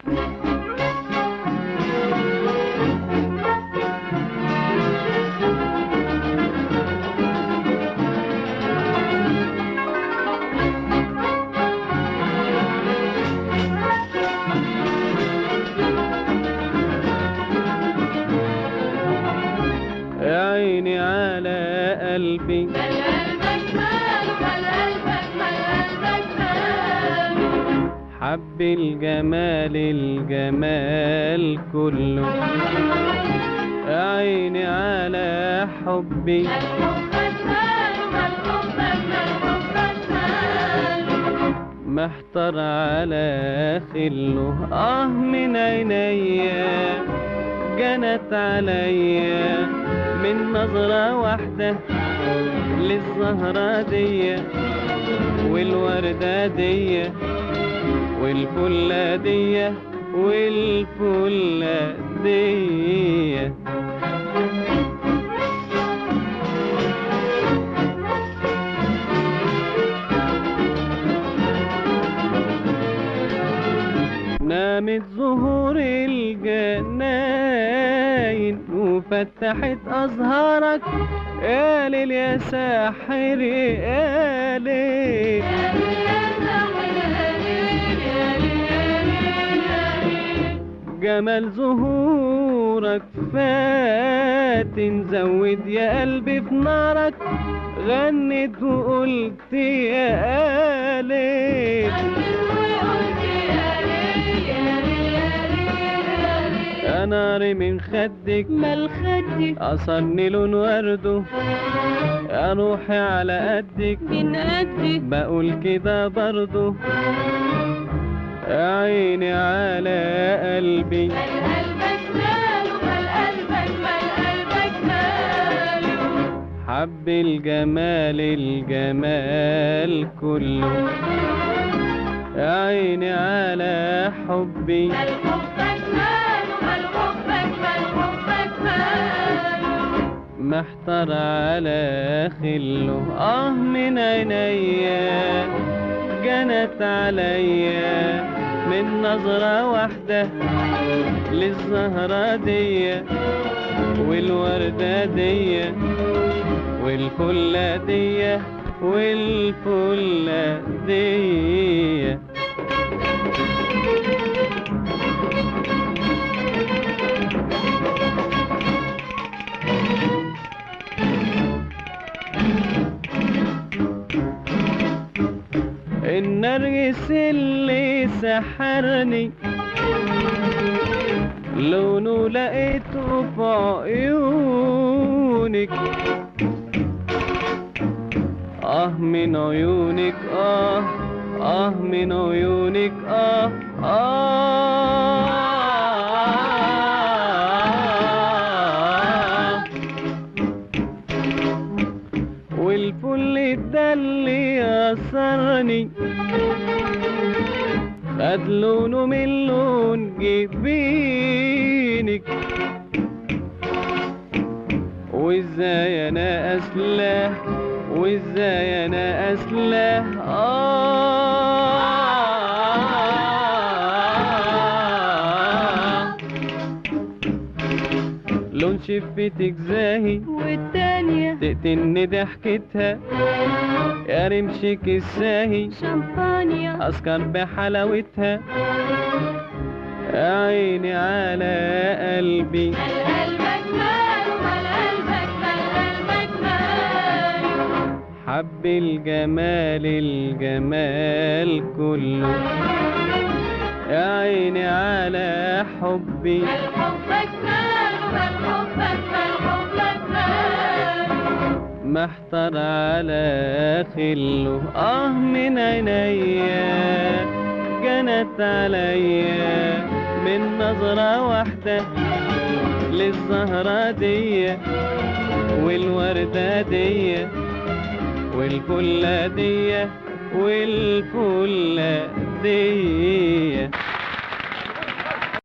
يا عيني على قلبي مال قلبك ماله، مال قلبك، مال قلبك ماله. حب الجمال الجمال كله. يا عيني على حبي مال حبك ماله، مال حبك، مال حبك ماله. محتار على خله. من عينيا جنت عليا من نظرة واحدة للزهرة دي والوردة دي والفلة دي والفلة دي. نامت زهور الجناين وفتحت أزهارك يا ليل يا ساحر يا ليل. جمال زهورك فاتن زود يا قلبي في نارك غنت وقلت يا ليل. يا ناري من خدك مال خدك أصلني لون ورده يا روحي على قدك من قدك بقول كده برضه. يا عيني على قلبي مال قلبك ماله، مال قلبك، مال قلبك ماله. حب الجمال الجمال كله. يا عيني على حبي مال حبك ماله، مال حبك، مال حبك ماله. محتار على خله. من عينيا جنت عليا من نظرة واحدة للزهرة دي والوردة دي والفلة دي والفلة دي. النرجس اللي سحرني لونه لقيته في عيونك. من عيونك من عيونك والفل ده اللي أثرني خد لونه من لون جبينك. وازاي انا اسلاه وازاي انا اسلاه لون شفتك زاهي والتانية تقتلني ضحكتها يا رمشك الساهي شمبانيا اسكر بحلاوتها. يا عيني على قلبي مال قلبك ماله، مال قلبك، مال قلبك ماله. حب الجمال الجمال كله. يا عيني على حبي مال حبك ماله، مال حبك، مال حبك ماله. محتار على خله. من عينيا جنت عليا من نظرة واحدة للزهرة دي والوردة دي والفلة دي والفلة دي.